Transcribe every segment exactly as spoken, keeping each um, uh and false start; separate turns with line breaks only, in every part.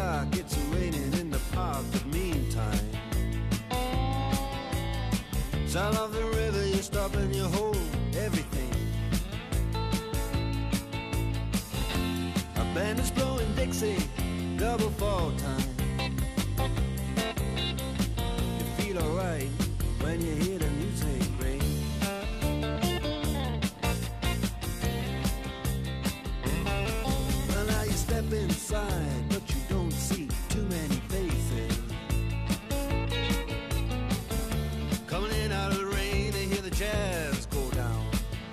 dark, it's raining in the park, but meantime, sound of the river, you stop and you hold everything. A band is blowing Dixie, double fall time. You feel alright when you hear the music ring. Well, now you step inside, but you don't see too many faces. Coming in out of the rain, they hear the jazz go down.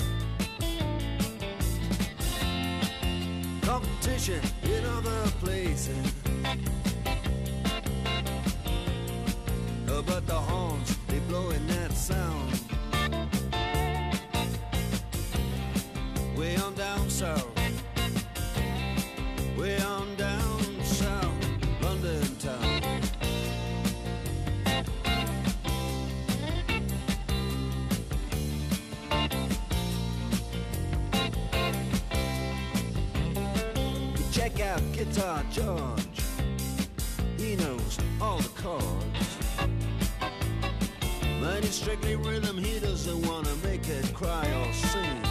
Competition in other places, uh, but the horns, they blowing that sound. Way on down south, way on down south, London town. Check out Guitar George, he knows all the chords. But it's strictly rhythm, he doesn't want to make it cry or sing.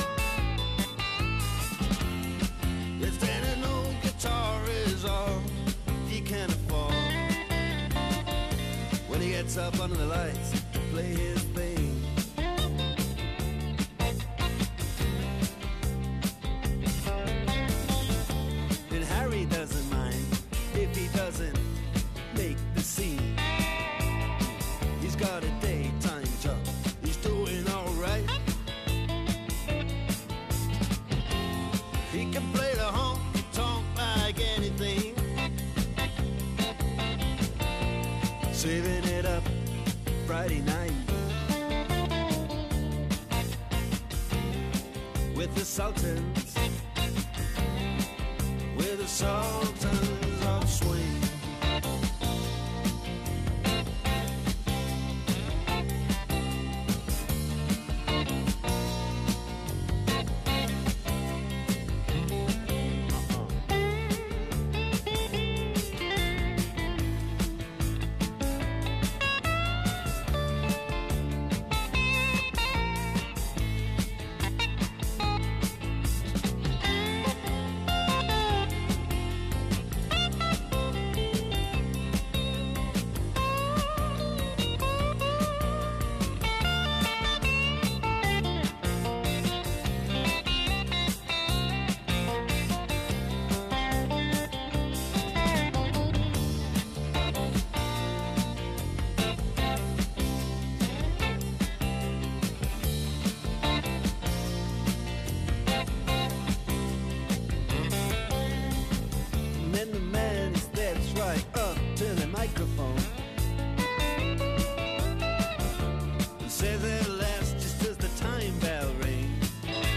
If any old guitar is all he can afford, when he gets up under the lights to play his thing. Harry doesn't mind if he doesn't make the scene. He's got a daytime job, he's doing alright. He can play the honky-tonk like anything, saving it up Friday night with the Sultans, with the Sultans of Swing. Microphone and says at last, just as the time bell rings,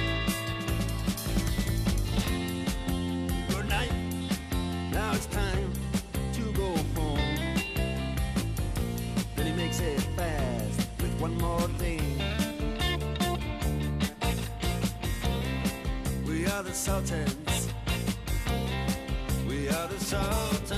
good night, now it's time to go home. Then he makes it fast with one more thing. We are the Sultans, we are the Sultans